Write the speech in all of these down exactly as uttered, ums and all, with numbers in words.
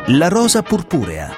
La rosa purpurea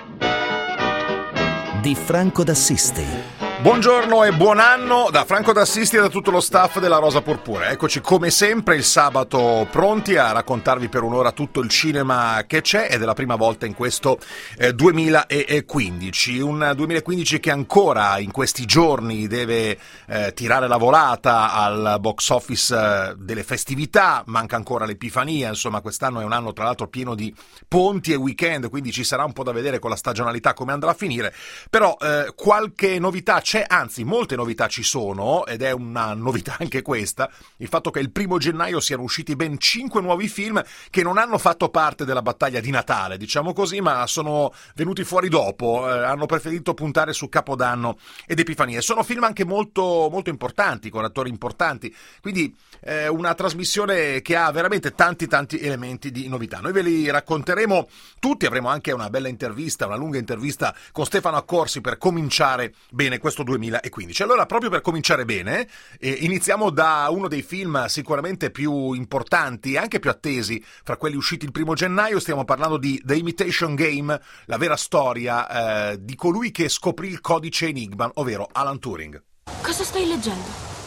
di Franco D'Assisti. Buongiorno e buon anno da Franco D'Assisti e da tutto lo staff della Rosa Purpurea. Eccoci come sempre il sabato pronti a raccontarvi per un'ora tutto il cinema che c'è, ed è la prima volta in questo eh, duemilaquindici. Un duemilaquindici che ancora in questi giorni deve eh, tirare la volata al box office eh, delle festività, manca ancora l'Epifania, insomma quest'anno è un anno tra l'altro pieno di ponti e weekend, quindi ci sarà un po' da vedere con la stagionalità come andrà a finire, però eh, qualche novità c'è. C'è, anzi molte novità ci sono, ed è una novità anche questa, il fatto che il primo gennaio siano usciti ben cinque nuovi film che non hanno fatto parte della battaglia di Natale, diciamo così, ma sono venuti fuori dopo, eh, hanno preferito puntare su Capodanno ed Epifania. Sono film anche molto, molto importanti, con attori importanti, quindi eh, una trasmissione che ha veramente tanti tanti elementi di novità. Noi ve li racconteremo tutti, avremo anche una bella intervista, una lunga intervista con Stefano Accorsi per cominciare bene questo duemilaquindici. Allora, proprio per cominciare bene, eh, iniziamo da uno dei film sicuramente più importanti e anche più attesi fra quelli usciti il primo gennaio. Stiamo parlando di The Imitation Game, la vera storia eh, di colui che scoprì il codice Enigma, ovvero Alan Turing. Cosa stai leggendo?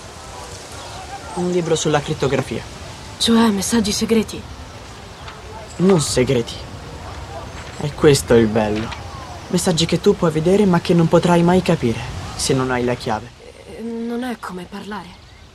Un libro sulla crittografia. Cioè messaggi segreti? Non segreti. E questo è il bello. Messaggi che tu puoi vedere ma che non potrai mai capire se non hai la chiave. Eh, non è come parlare.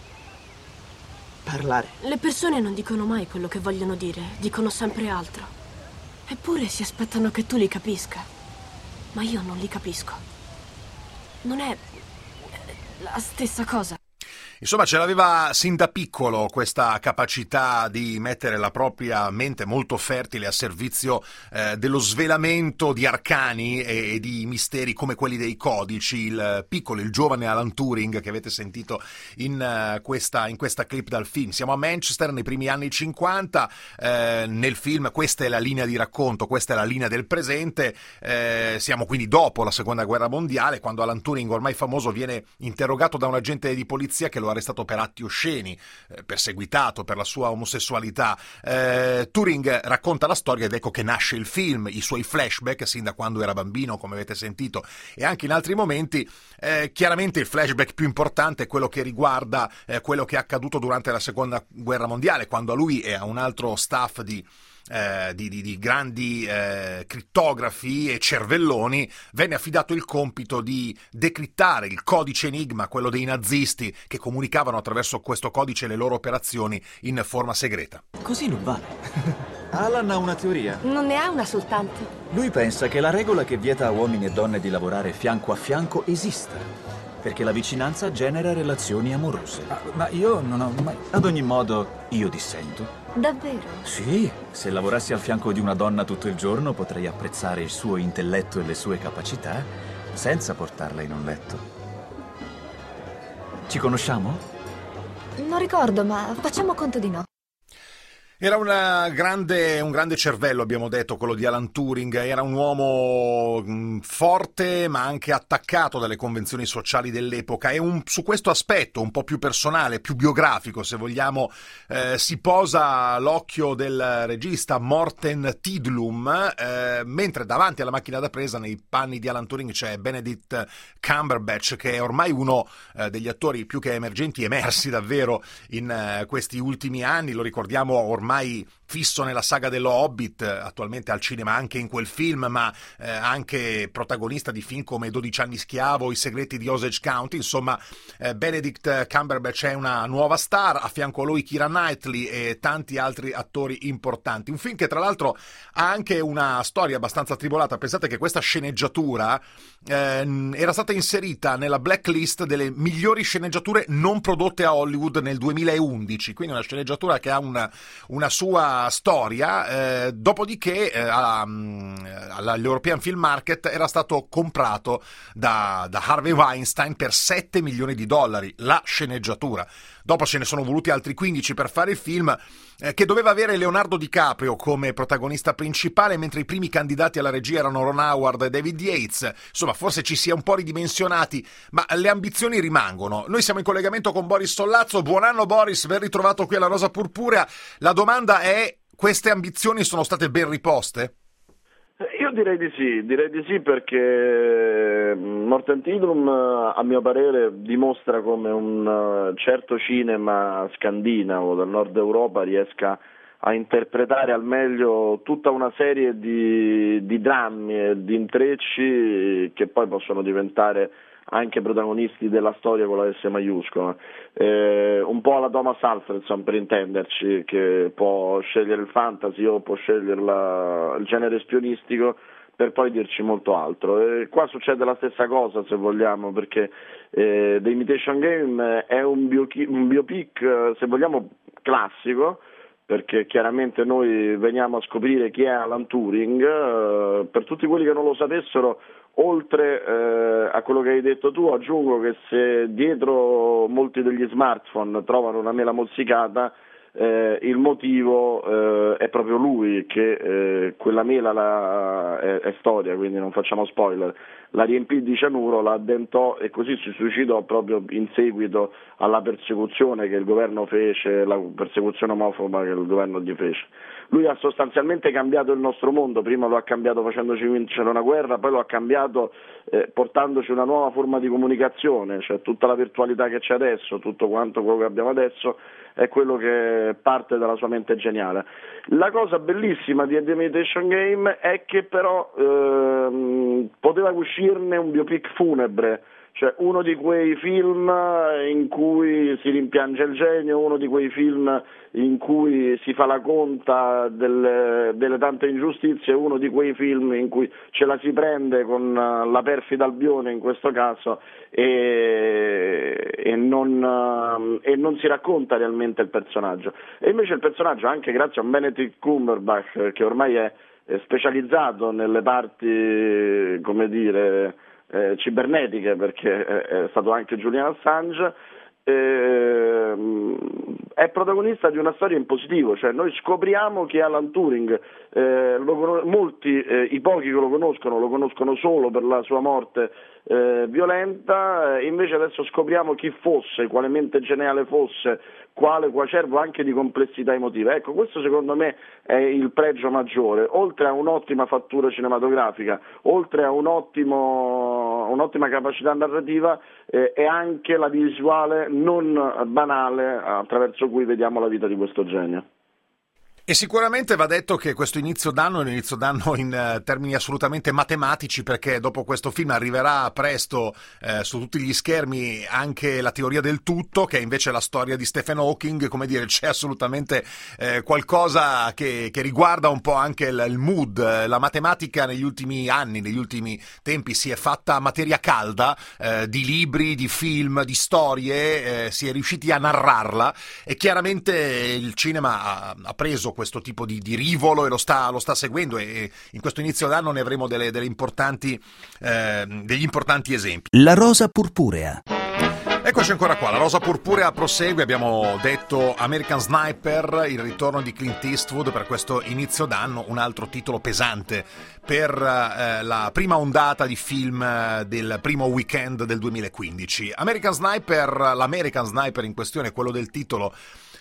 Parlare. Le persone non dicono mai quello che vogliono dire, dicono sempre altro. Eppure si aspettano che tu li capisca. Ma io non li capisco. Non è la stessa cosa. Insomma, ce l'aveva sin da piccolo questa capacità di mettere la propria mente molto fertile a servizio eh, dello svelamento di arcani e, e di misteri come quelli dei codici. Il piccolo, il giovane Alan Turing che avete sentito in, uh, questa, in questa clip dal film. Siamo a Manchester nei primi anni cinquanta, eh, nel film questa è la linea di racconto, questa è la linea del presente, eh, siamo quindi dopo la seconda guerra mondiale, quando Alan Turing, ormai famoso, viene interrogato da un agente di polizia che lo arrestato per atti osceni, eh, perseguitato per la sua omosessualità. Eh, Turing racconta la storia ed ecco che nasce il film, i suoi flashback sin da quando era bambino, come avete sentito, e anche in altri momenti. Eh, chiaramente il flashback più importante è quello che riguarda eh, quello che è accaduto durante la seconda guerra mondiale, quando a lui e a un altro staff di Eh, di, di, di grandi eh, crittografi e cervelloni venne affidato il compito di decrittare il codice Enigma, quello dei nazisti che comunicavano attraverso questo codice le loro operazioni in forma segreta. Così non vale. Alan ha una teoria. Non ne ha una soltanto. Lui pensa che la regola che vieta a uomini e donne di lavorare fianco a fianco esista, perché la vicinanza genera relazioni amorose. Ma, ma io non ho mai... Ad ogni modo, io dissento. Davvero? Sì, se lavorassi al fianco di una donna tutto il giorno potrei apprezzare il suo intelletto e le sue capacità senza portarla in un letto. Ci conosciamo? Non ricordo, ma facciamo conto di no. Era una grande, un grande cervello, abbiamo detto, quello di Alan Turing. Era un uomo mh, forte ma anche attaccato dalle convenzioni sociali dell'epoca, e un, su questo aspetto un po' più personale, più biografico se vogliamo, eh, si posa l'occhio del regista Morten Tidlum, eh, mentre davanti alla macchina da presa nei panni di Alan Turing c'è Benedict Cumberbatch, che è ormai uno eh, degli attori più che emergenti, emersi davvero in eh, questi ultimi anni. Lo ricordiamo ormai ormai fisso nella saga dello Hobbit, attualmente al cinema anche in quel film, ma eh, anche protagonista di film come dodici anni schiavo, I segreti di Osage County. Insomma, eh, Benedict Cumberbatch è una nuova star, a fianco a lui Keira Knightley e tanti altri attori importanti. Un film che tra l'altro ha anche una storia abbastanza tribolata. Pensate che questa sceneggiatura eh, era stata inserita nella blacklist delle migliori sceneggiature non prodotte a Hollywood nel duemilaundici, quindi una sceneggiatura che ha una, una sua storia, eh, dopodiché eh, alla, all'European Film Market era stato comprato da, da Harvey Weinstein per sette milioni di dollari, la sceneggiatura. Dopo ce ne sono voluti altri quindici per fare il film, eh, che doveva avere Leonardo DiCaprio come protagonista principale, mentre i primi candidati alla regia erano Ron Howard e David Yates. Insomma, forse ci si è un po' ridimensionati, ma le ambizioni rimangono. Noi siamo in collegamento con Boris Sollazzo. Buon anno Boris, ben ritrovato qui alla Rosa Purpurea. La domanda è: queste ambizioni sono state ben riposte? Io Io direi di sì, direi di sì perché Morten Tidrum, a mio parere, dimostra come un certo cinema scandinavo del nord Europa riesca a interpretare al meglio tutta una serie di, di drammi e di intrecci che poi possono diventare anche protagonisti della storia con la S maiuscola, eh, un po' alla Thomas Alfredson per intenderci, che può scegliere il fantasy o può scegliere la, il genere spionistico per poi dirci molto altro. E qua succede la stessa cosa, se vogliamo, perché eh, The Imitation Game è un, bio, un biopic, se vogliamo, classico, perché chiaramente noi veniamo a scoprire chi è Alan Turing. Eh, per tutti quelli che non lo sapessero, oltre eh, a quello che hai detto tu, aggiungo che se dietro molti degli smartphone trovano una mela mozzicata, eh, il motivo eh, è proprio lui, che eh, quella mela la, è, è storia, quindi non facciamo spoiler, la riempì di cianuro, la addentò e così si suicidò proprio in seguito alla persecuzione che il governo fece, la persecuzione omofoba che il governo gli fece. Lui ha sostanzialmente cambiato il nostro mondo, prima lo ha cambiato facendoci vincere una guerra, poi lo ha cambiato eh, portandoci una nuova forma di comunicazione, cioè tutta la virtualità che c'è adesso, tutto quanto quello che abbiamo adesso è quello che parte dalla sua mente geniale. La cosa bellissima di The Imitation Game è che però ehm, poteva uscirne un biopic funebre, cioè uno di quei film in cui si rimpiange il genio, uno di quei film in cui si fa la conta delle, delle tante ingiustizie, uno di quei film in cui ce la si prende con la perfida Albione in questo caso e, e, non, e non si racconta realmente il personaggio. E invece il personaggio, anche grazie a Benedict Cumberbatch, che ormai è, è specializzato nelle parti, come dire, Eh, cibernetiche, perché è, è stato anche Julian Assange, eh, è protagonista di una storia in positivo, cioè noi scopriamo che Alan Turing, eh, lo, molti, eh, i pochi che lo conoscono, lo conoscono solo per la sua morte eh, violenta, eh, invece adesso scopriamo chi fosse, quale mente geniale fosse, quale coacervo anche di complessità emotiva. Ecco, questo secondo me è il pregio maggiore, oltre a un'ottima fattura cinematografica, oltre a un ottimo, un'ottima capacità narrativa, eh, è anche la visuale non banale attraverso cui vediamo la vita di questo genio. E sicuramente va detto che questo inizio d'anno è un inizio d'anno in uh, termini assolutamente matematici, perché dopo questo film arriverà presto eh, su tutti gli schermi anche La teoria del tutto, che è invece la storia di Stephen Hawking. Come dire, c'è assolutamente eh, qualcosa che, che riguarda un po' anche il, il mood. La matematica negli ultimi anni, negli ultimi tempi si è fatta materia calda eh, di libri, di film, di storie, eh, si è riusciti a narrarla e chiaramente il cinema ha, ha preso questo tipo di, di rivolo e lo sta, lo sta seguendo, e in questo inizio d'anno ne avremo delle, delle importanti, eh, degli importanti esempi. La rosa purpurea. Eccoci ancora qua, la rosa purpurea prosegue. Abbiamo detto American Sniper, il ritorno di Clint Eastwood per questo inizio d'anno, un altro titolo pesante per eh, la prima ondata di film eh, del primo weekend del duemilaquindici. American Sniper, l'American Sniper in questione, quello del titolo,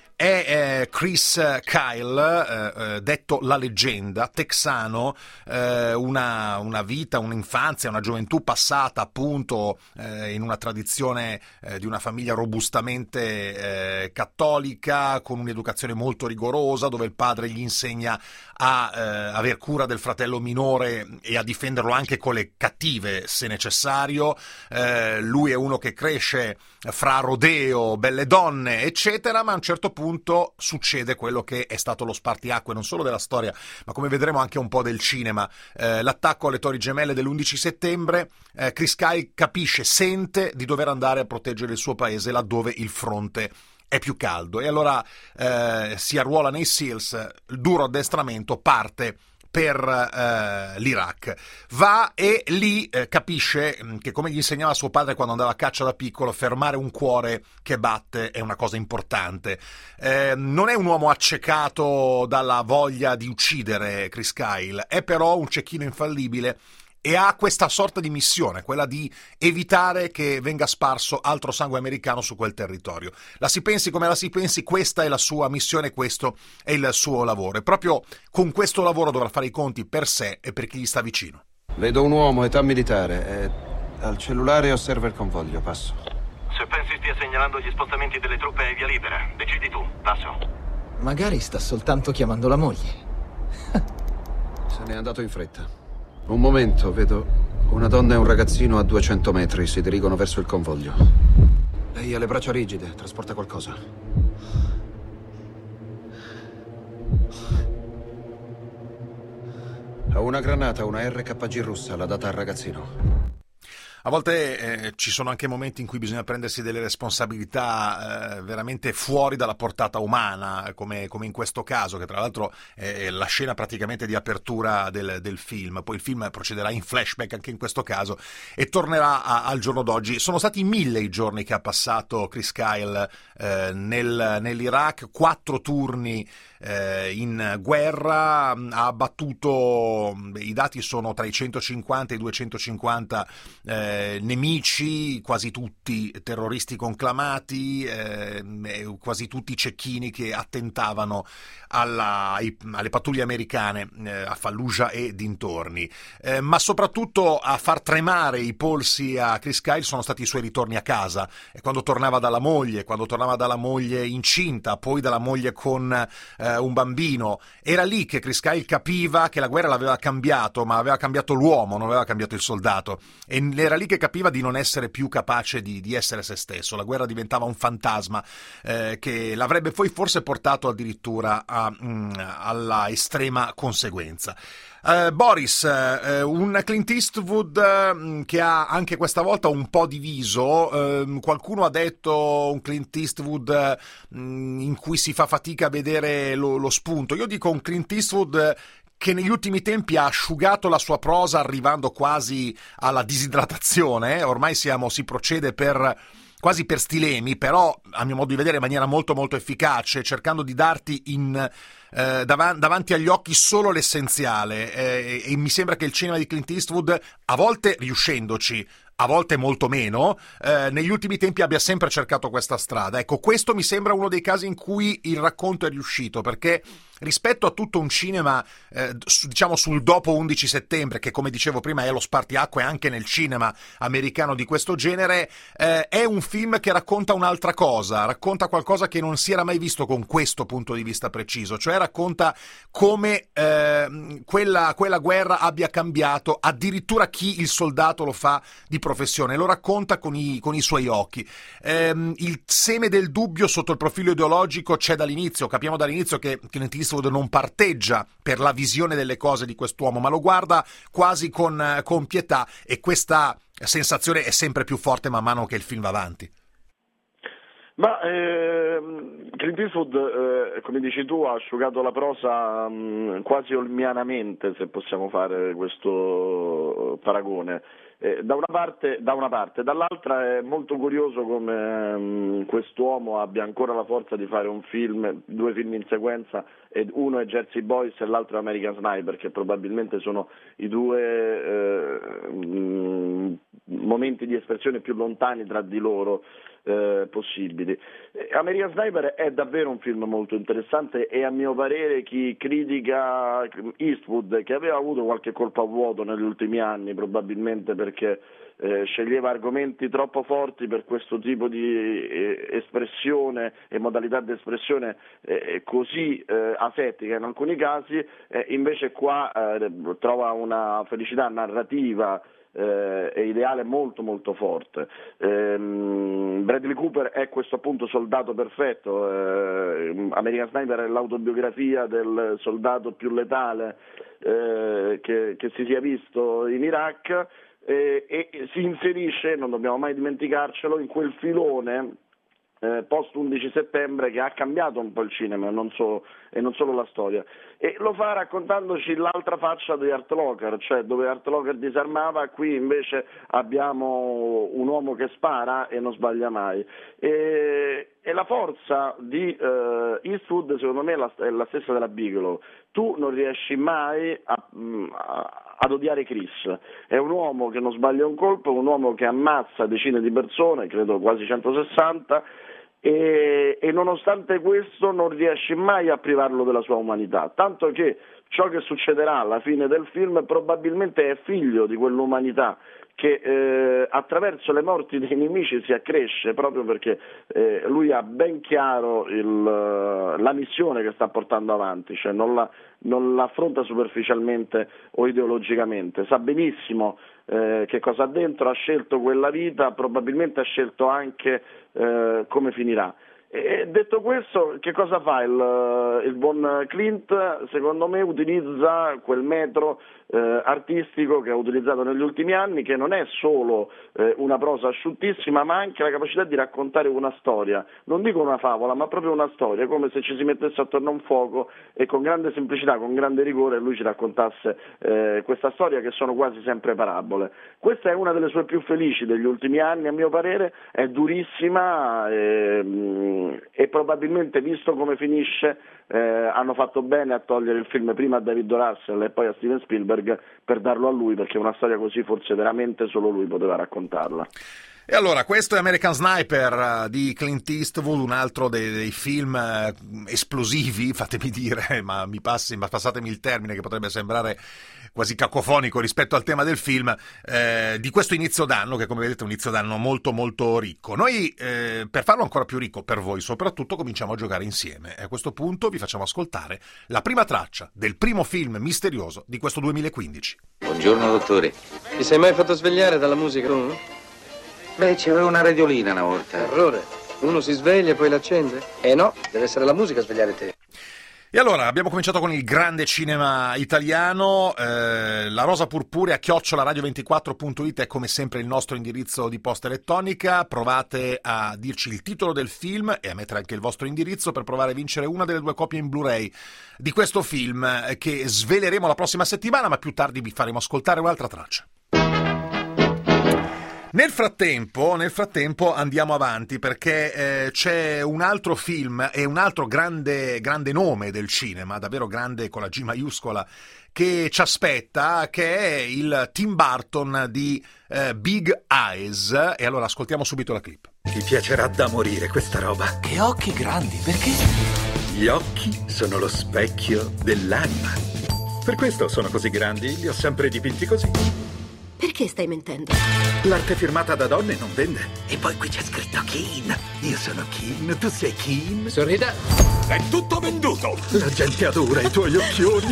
è eh, Chris Kyle, eh, eh, detto La Leggenda, texano, eh, una, una vita, un'infanzia, una gioventù passata appunto eh, in una tradizione eh, di una famiglia robustamente eh, cattolica, con un'educazione molto rigorosa, dove il padre gli insegna a eh, aver cura del fratello minore e a difenderlo anche con le cattive se necessario. Eh, lui è uno che cresce fra rodeo, belle donne, eccetera, ma a un certo punto succede quello che è stato lo spartiacque non solo della storia, ma come vedremo anche un po' del cinema. Eh, l'attacco alle Torri Gemelle dell'undici settembre, eh, Chris Kyle capisce, sente di dover andare a proteggere il suo paese laddove il fronte è più caldo, e allora eh, si arruola nei SEALs, il duro addestramento, parte per eh, l'Iraq. Va e lì eh, capisce che, come gli insegnava suo padre quando andava a caccia da piccolo, fermare un cuore che batte è una cosa importante. Eh, non è un uomo accecato dalla voglia di uccidere Chris Kyle, è però un cecchino infallibile e ha questa sorta di missione, quella di evitare che venga sparso altro sangue americano su quel territorio. La si pensi come la si pensi, questa è la sua missione, questo è il suo lavoro, e proprio con questo lavoro dovrà fare i conti per sé e per chi gli sta vicino. Vedo un uomo, età militare, è al cellulare e osserva il convoglio, passo. Se pensi stia segnalando gli spostamenti delle truppe è via libera, decidi tu, passo. Magari sta soltanto chiamando la moglie. Se n'è andato in fretta. Un momento, vedo una donna e un ragazzino a duecento metri, si dirigono verso il convoglio. Lei ha le braccia rigide, trasporta qualcosa. Ha una granata, una R K G russa, l'ha data al ragazzino. A volte eh, ci sono anche momenti in cui bisogna prendersi delle responsabilità eh, veramente fuori dalla portata umana, come, come in questo caso, che tra l'altro è la scena praticamente di apertura del, del film. Poi il film procederà in flashback anche in questo caso e tornerà a, al giorno d'oggi. Sono stati mille i giorni che ha passato Chris Kyle eh, nel, nell'Iraq, quattro turni eh, in guerra, ha abbattuto, i dati sono tra i centocinquanta e i duecentocinquanta eh, nemici, quasi tutti terroristi conclamati, eh, quasi tutti cecchini che attentavano alla, ai, alle pattuglie americane eh, a Fallujah e dintorni. Eh, ma soprattutto a far tremare i polsi a Chris Kyle sono stati i suoi ritorni a casa, e quando tornava dalla moglie, quando tornava dalla moglie incinta, poi dalla moglie con eh, un bambino. Era lì che Chris Kyle capiva che la guerra l'aveva cambiato, ma aveva cambiato l'uomo, non aveva cambiato il soldato, e era lì che capiva di non essere più capace di, di essere se stesso. La guerra diventava un fantasma eh, che l'avrebbe poi forse portato addirittura a, mh, alla estrema conseguenza. Uh, Boris, uh, un Clint Eastwood uh, che ha anche questa volta un po' diviso. Uh, qualcuno ha detto un Clint Eastwood uh, in cui si fa fatica a vedere lo, lo spunto. Io dico un Clint Eastwood uh, che negli ultimi tempi ha asciugato la sua prosa arrivando quasi alla disidratazione. Ormai siamo, si procede per quasi per stilemi, però a mio modo di vedere in maniera molto molto efficace, cercando di darti in, eh, dav- davanti agli occhi solo l'essenziale, eh, e mi sembra che il cinema di Clint Eastwood, a volte riuscendoci, a volte molto meno, eh, negli ultimi tempi abbia sempre cercato questa strada. Ecco, questo mi sembra uno dei casi in cui il racconto è riuscito, perché rispetto a tutto un cinema, eh, su, diciamo sul dopo undici settembre, che come dicevo prima è lo spartiacque anche nel cinema americano di questo genere, eh, è un film che racconta un'altra cosa, racconta qualcosa che non si era mai visto con questo punto di vista preciso, cioè racconta come eh, quella, quella guerra abbia cambiato addirittura chi il soldato lo fa di professione, lo racconta con i, con i suoi occhi. Ehm, il seme del dubbio sotto il profilo ideologico c'è dall'inizio, capiamo dall'inizio che Clint Eastwood non parteggia per la visione delle cose di quest'uomo, ma lo guarda quasi con, con pietà, e questa sensazione è sempre più forte man mano che il film va avanti. Ma ehm, Clint Eastwood, eh, come dici tu, ha asciugato la prosa mh, quasi olmianamente, se possiamo fare questo paragone. Eh, da una parte, da una parte, dall'altra è molto curioso come um, quest'uomo abbia ancora la forza di fare un film, due film in sequenza, ed uno è Jersey Boys e l'altro è American Sniper, che probabilmente sono i due eh, um, momenti di espressione più lontani tra di loro eh, possibili. American Sniper è davvero un film molto interessante, e a mio parere chi critica Eastwood, che aveva avuto qualche colpo a vuoto negli ultimi anni, probabilmente perché eh, sceglieva argomenti troppo forti per questo tipo di eh, espressione e modalità di espressione eh, così eh, asettica in alcuni casi, eh, invece qua eh, trova una felicità narrativa Eh, è ideale molto molto forte. ehm, Bradley Cooper è questo appunto soldato perfetto. eh, American Sniper è l'autobiografia del soldato più letale eh, che, che si sia visto in Iraq, eh, e si inserisce, non dobbiamo mai dimenticarcelo, in quel filone Eh, post undici settembre che ha cambiato un po' il cinema e non, so, e non solo la storia, e lo fa raccontandoci l'altra faccia di Hurt Locker, cioè dove Hurt Locker disarmava, qui invece abbiamo un uomo che spara e non sbaglia mai, e, e la forza di eh, Eastwood secondo me è la, è la stessa della Bigelow. Tu non riesci mai a, a ad odiare Chris. È un uomo che non sbaglia un colpo, un uomo che ammazza decine di persone, credo quasi centosessanta, e, e nonostante questo non riesce mai a privarlo della sua umanità, tanto che ciò che succederà alla fine del film probabilmente è figlio di quell'umanità che eh, attraverso le morti dei nemici si accresce, proprio perché eh, lui ha ben chiaro il, la missione che sta portando avanti, cioè non, la, non l'affronta superficialmente o ideologicamente, sa benissimo eh, che cosa ha dentro, ha scelto quella vita, probabilmente ha scelto anche eh, come finirà. E detto questo, che cosa fa il, il buon Clint? Secondo me utilizza quel metro eh, artistico che ha utilizzato negli ultimi anni, che non è solo eh, una prosa asciuttissima, ma anche la capacità di raccontare una storia, non dico una favola, ma proprio una storia, come se ci si mettesse attorno a un fuoco e con grande semplicità, con grande rigore lui ci raccontasse eh, questa storia, che sono quasi sempre parabole. Questa è una delle sue più felici degli ultimi anni, a mio parere, è durissima e, e probabilmente, visto come finisce, eh, hanno fatto bene a togliere il film prima a David O. Russell e poi a Steven Spielberg per darlo a lui, perché una storia così forse veramente solo lui poteva raccontarla. E allora, questo è American Sniper di Clint Eastwood, un altro dei, dei film esplosivi, fatemi dire, ma mi passi, ma passatemi il termine che potrebbe sembrare quasi cacofonico rispetto al tema del film, eh, di questo inizio d'anno, che come vedete è un inizio d'anno molto molto ricco. Noi, eh, per farlo ancora più ricco per voi soprattutto, cominciamo a giocare insieme, e a questo punto vi facciamo ascoltare la prima traccia del primo film misterioso di questo duemilaquindici. Buongiorno dottore. Ti sei mai fatto svegliare dalla musica tu? Beh, c'aveva una radiolina una volta. Errore. Uno si sveglia e poi l'accende? Eh no, deve essere la musica a svegliare te. E allora, abbiamo cominciato con il grande cinema italiano, eh, la rosa purpurea chiocciola radio ventiquattro punto it è come sempre il nostro indirizzo di posta elettronica. Provate a dirci il titolo del film e a mettere anche il vostro indirizzo per provare a vincere una delle due copie in Blu-ray di questo film, eh, che sveleremo la prossima settimana, ma più tardi vi faremo ascoltare un'altra traccia. Nel frattempo, nel frattempo andiamo avanti, perché eh, c'è un altro film e un altro grande, grande nome del cinema, davvero grande con la G maiuscola, che ci aspetta, che è il Tim Burton di eh, Big Eyes. E allora ascoltiamo subito la clip. Ti piacerà da morire questa roba. Che occhi grandi, perché? Gli occhi sono lo specchio dell'anima. Per questo sono così grandi, li ho sempre dipinti così. Perché stai mentendo? L'arte firmata da donne non vende. E poi qui c'è scritto Keen. Io sono Keen, tu sei Keen. Sorrida. È tutto venduto. La gente adora i tuoi occhioni.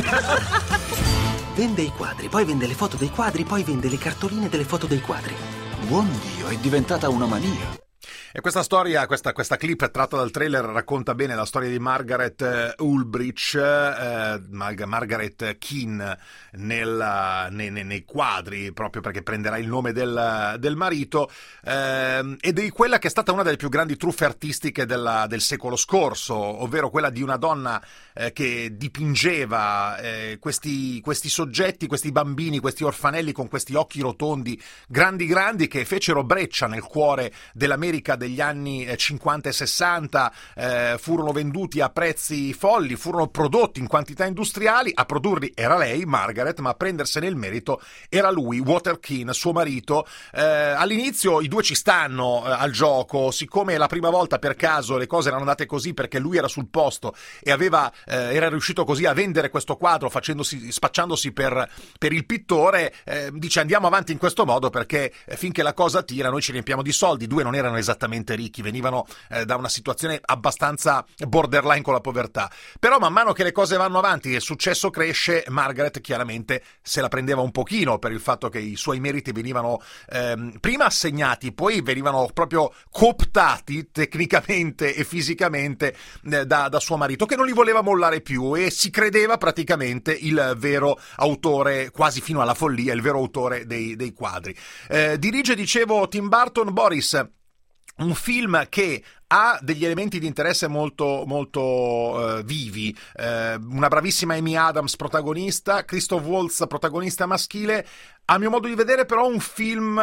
Vende i quadri, poi vende le foto dei quadri, poi vende le cartoline delle foto dei quadri. Buon Dio, è diventata una mania. E questa storia, questa, questa clip tratta dal trailer racconta bene la storia di Margaret Ulbrich, eh, Margaret Keane nel, nei, nei quadri, proprio perché prenderà il nome del, del marito, eh, ed è quella che è stata una delle più grandi truffe artistiche della, del secolo scorso, ovvero quella di una donna eh, che dipingeva eh, questi, questi soggetti, questi bambini, questi orfanelli con questi occhi rotondi, grandi grandi, che fecero breccia nel cuore dell'America degli anni cinquanta e sessanta, eh, furono venduti a prezzi folli, furono prodotti in quantità industriali. A produrli era lei, Margaret, ma a prendersene il merito era lui, Walter Keane, suo marito. Eh, all'inizio i due ci stanno eh, al gioco, siccome la prima volta per caso le cose erano andate così perché lui era sul posto e aveva, eh, era riuscito così a vendere questo quadro facendosi, spacciandosi per, per il pittore, eh, dice andiamo avanti in questo modo perché eh, finché la cosa tira noi ci riempiamo di soldi. I due non erano esattamente ricchi, venivano eh, da una situazione abbastanza borderline con la povertà, però man mano che le cose vanno avanti e il successo cresce, Margaret chiaramente se la prendeva un pochino per il fatto che i suoi meriti venivano ehm, prima assegnati, poi venivano proprio cooptati tecnicamente e fisicamente eh, da, da suo marito, che non li voleva mollare più e si credeva praticamente il vero autore, quasi fino alla follia, il vero autore dei, dei quadri. Eh, dirige, dicevo, Tim Burton. Boris, un film che ha degli elementi di interesse molto molto uh, vivi, uh, una bravissima Amy Adams protagonista, Christoph Waltz protagonista maschile. A mio modo di vedere però un film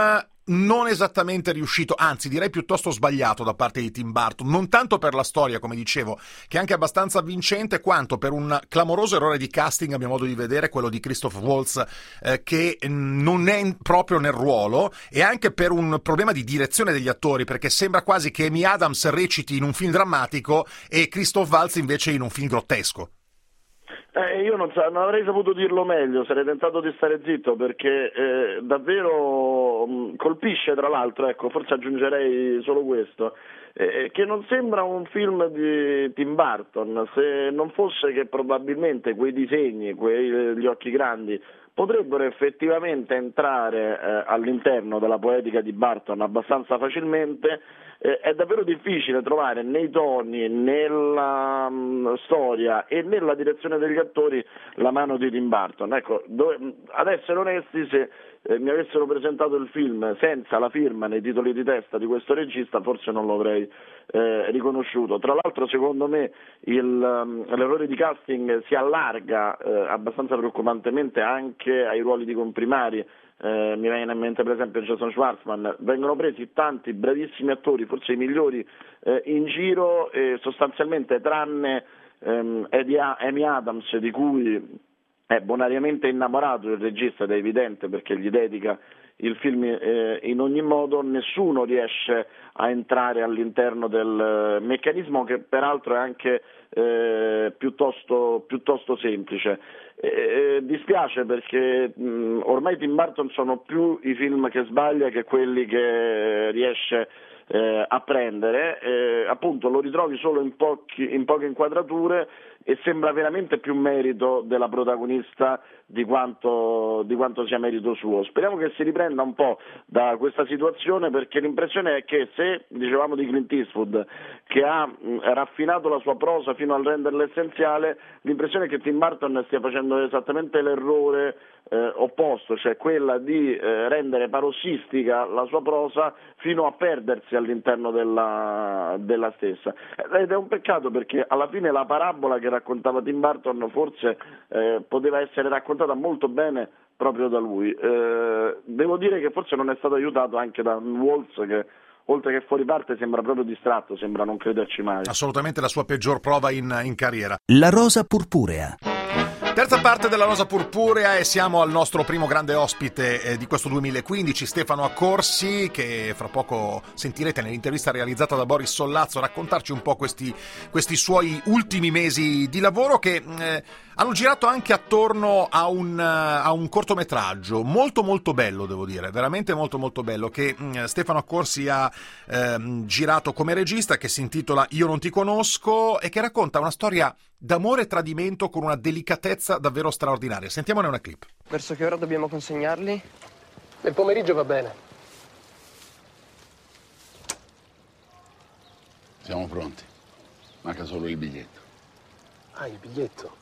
non esattamente riuscito, anzi direi piuttosto sbagliato da parte di Tim Burton, non tanto per la storia, come dicevo, che è anche abbastanza avvincente, quanto per un clamoroso errore di casting, a mio modo di vedere, quello di Christoph Waltz, eh, che non è in, proprio nel ruolo, e anche per un problema di direzione degli attori, perché sembra quasi che Amy Adams reciti in un film drammatico e Christoph Waltz invece in un film grottesco. Eh, io non, sa- non avrei saputo dirlo meglio, sarei tentato di stare zitto, perché eh, davvero mh, colpisce, tra l'altro, ecco, forse aggiungerei solo questo, eh, che non sembra un film di Tim Burton, se non fosse che probabilmente quei disegni, quei, gli occhi grandi, potrebbero effettivamente entrare eh, all'interno della poetica di Burton abbastanza facilmente. Eh, è davvero difficile trovare nei toni, nella um, storia e nella direzione degli attori la mano di Tim Burton. Ecco, dove, ad essere onesti, se eh, mi avessero presentato il film senza la firma nei titoli di testa di questo regista, forse non lo avrei eh, riconosciuto. Tra l'altro, secondo me, il, um, l'errore di casting si allarga eh, abbastanza preoccupantemente anche ai ruoli di comprimari. Eh, mi viene in mente per esempio Jason Schwartzman. Vengono presi tanti bravissimi attori, forse i migliori eh, in giro, e sostanzialmente tranne ehm, Amy Adams, di cui è bonariamente innamorato il regista, ed è evidente perché gli dedica il film eh, in ogni modo, nessuno riesce a entrare all'interno del meccanismo, che peraltro è anche eh, piuttosto, piuttosto semplice. Eh, dispiace perché mh, ormai Tim Burton sono più i film che sbaglia che quelli che riesce eh, a prendere, eh, appunto lo ritrovi solo in, pochi, in poche inquadrature, e sembra veramente più merito della protagonista di quanto, di quanto sia merito suo. Speriamo che si riprenda un po' da questa situazione, perché l'impressione è che, se dicevamo di Clint Eastwood che ha mh, raffinato la sua prosa fino al renderla essenziale, l'impressione è che Tim Burton stia facendo esattamente l'errore eh, opposto, cioè quella di eh, rendere parossistica la sua prosa fino a perdersi all'interno della, della stessa. Ed è un peccato, perché alla fine la parabola che raccontava Tim Burton forse eh, poteva essere raccontata molto bene proprio da lui. Eh, devo dire che forse non è stato aiutato anche da Waltz, che oltre che fuori parte sembra proprio distratto, sembra non crederci mai. Assolutamente la sua peggior prova in, in carriera. La rosa purpurea. Terza parte della Rosa Purpurea, e siamo al nostro primo grande ospite eh, di questo duemilaquindici, Stefano Accorsi, che fra poco sentirete nell'intervista realizzata da Boris Sollazzo raccontarci un po' questi, questi suoi ultimi mesi di lavoro, che eh, hanno girato anche attorno a un, a un cortometraggio molto molto bello, devo dire, veramente molto molto bello, che mh, Stefano Accorsi ha eh, girato come regista, che si intitola Io non ti conosco, e che racconta una storia d'amore e tradimento con una delicatezza davvero straordinaria. Sentiamone una clip. Verso che ora dobbiamo consegnarli? Nel pomeriggio va bene. Siamo pronti. Manca solo il biglietto. Ah, il biglietto.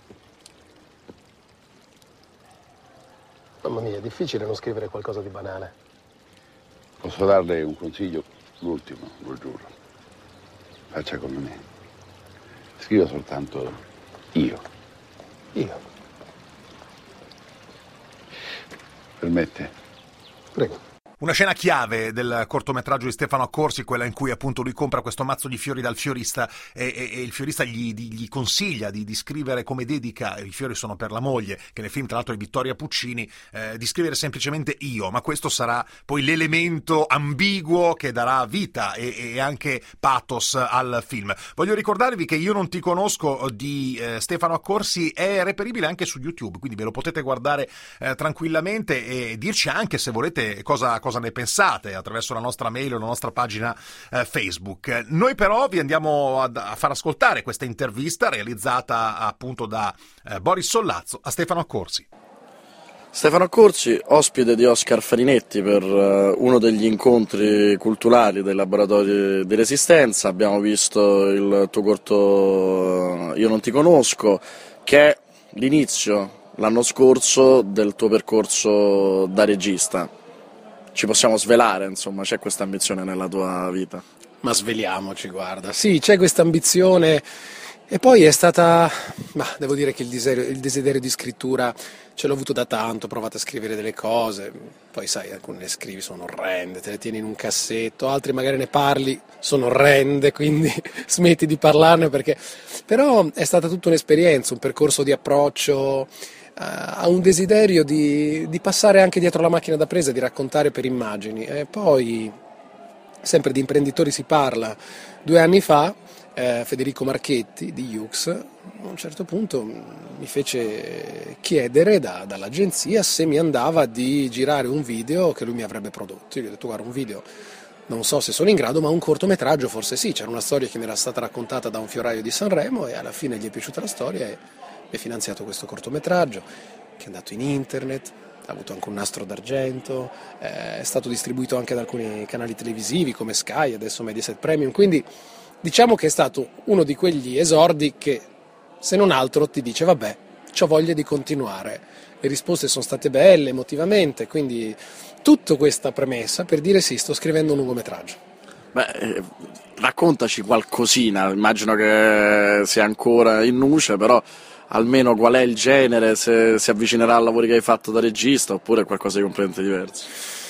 Mamma mia, è difficile non scrivere qualcosa di banale. Posso darle un consiglio? L'ultimo, lo giuro. Faccia come me. Scriva soltanto io. Io? Permette? Prego. Una scena chiave del cortometraggio di Stefano Accorsi, quella in cui appunto lui compra questo mazzo di fiori dal fiorista e, e, e il fiorista gli, gli consiglia di, di scrivere come dedica, i fiori sono per la moglie, che nel film tra l'altro è Vittoria Puccini, eh, di scrivere semplicemente io, ma questo sarà poi l'elemento ambiguo che darà vita e, e anche pathos al film. Voglio ricordarvi che Io non ti conosco di eh, Stefano Accorsi è reperibile anche su YouTube, quindi ve lo potete guardare eh, tranquillamente e dirci anche se volete cosa, cosa ne pensate attraverso la nostra mail o la nostra pagina eh, Facebook. Noi però vi andiamo a, a far ascoltare questa intervista realizzata appunto da eh, Boris Sollazzo a Stefano Accorsi. Stefano Accorsi, ospite di Oscar Farinetti per uh, uno degli incontri culturali dei laboratori di Resistenza. Abbiamo visto il tuo corto uh, Io non ti conosco, che è l'inizio l'anno scorso del tuo percorso da regista. Ci possiamo svelare, insomma, c'è questa ambizione nella tua vita? Ma sveliamoci, guarda. Sì, c'è questa ambizione E poi è stata, ma devo dire che il desiderio, il desiderio di scrittura ce l'ho avuto da tanto, ho provato a scrivere delle cose, poi sai, alcune le scrivi, sono orrende, te le tieni in un cassetto, altre magari ne parli, sono orrende, quindi smetti di parlarne perché... Però è stata tutta un'esperienza, un percorso di approccio, a un desiderio di, di passare anche dietro la macchina da presa, di raccontare per immagini. E poi, sempre di imprenditori si parla, due anni fa, Eh, Federico Marchetti di Yux a un certo punto mi fece chiedere da, dall'agenzia se mi andava di girare un video che lui mi avrebbe prodotto. Io gli ho detto: guarda, un video non so se sono in grado, ma un cortometraggio forse sì. C'era una storia che mi era stata raccontata da un fioraio di Sanremo e alla fine gli è piaciuta la storia e mi ha finanziato questo cortometraggio che è andato in internet, ha avuto anche un nastro d'argento, eh, è stato distribuito anche da alcuni canali televisivi come Sky, adesso Mediaset Premium, quindi diciamo che è stato uno di quegli esordi che, se non altro, ti dice: vabbè, c'ho voglia di continuare. Le risposte sono state belle, emotivamente, quindi tutta questa premessa per dire sì, sto scrivendo un lungometraggio. Beh, eh, raccontaci qualcosina, immagino che sia ancora in nuce, però almeno qual è il genere, se si avvicinerà al lavoro che hai fatto da regista oppure qualcosa di completamente diverso.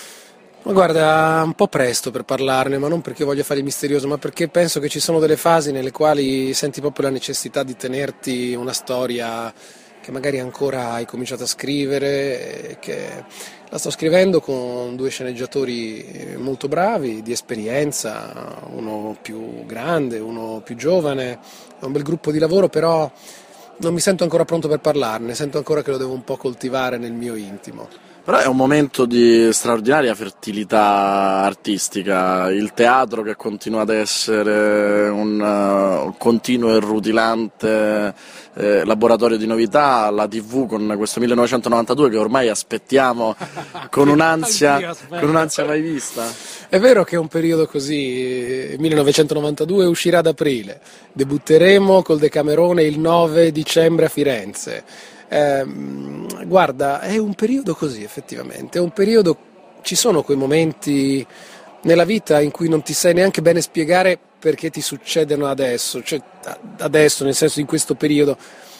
Ma guarda, un po' presto per parlarne, ma non perché voglio fare il misterioso, ma perché penso che ci sono delle fasi nelle quali senti proprio la necessità di tenerti una storia che magari ancora hai cominciato a scrivere, che la sto scrivendo con due sceneggiatori molto bravi, di esperienza, uno più grande, uno più giovane, è un bel gruppo di lavoro, però non mi sento ancora pronto per parlarne, sento ancora che lo devo un po' coltivare nel mio intimo. Però è un momento di straordinaria fertilità artistica, il teatro che continua ad essere un uh, continuo e rutilante eh, laboratorio di novità, la tivù con questo millenovecentonovantadue che ormai aspettiamo con un'ansia, con un'ansia mai vista. È vero che è un periodo così, millenovecentonovantadue uscirà ad aprile, debutteremo col Decamerone il nove dicembre a Firenze. Eh, guarda, è un periodo così effettivamente, è un periodo, ci sono quei momenti nella vita in cui non ti sai neanche bene spiegare perché ti succedono adesso, cioè adesso nel senso in questo periodo,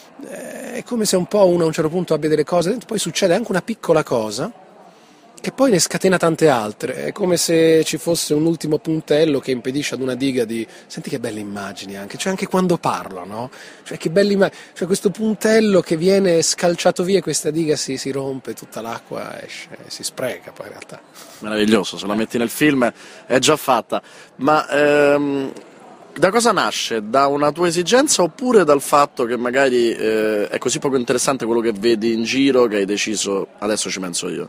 eh, è come se un po' uno a un certo punto abbia delle cose, poi succede anche una piccola cosa che poi ne scatena tante altre, è come se ci fosse un ultimo puntello che impedisce ad una diga di... Senti che belle immagini anche, cioè anche quando parlo, no? Cioè che belle immagini, cioè questo puntello che viene scalciato via e questa diga si, si rompe, tutta l'acqua esce, si spreca poi in realtà. Meraviglioso, se la metti nel film è già fatta, ma... Ehm... Da cosa nasce? Da una tua esigenza oppure dal fatto che magari eh, è così poco interessante quello che vedi in giro che hai deciso adesso ci penso io?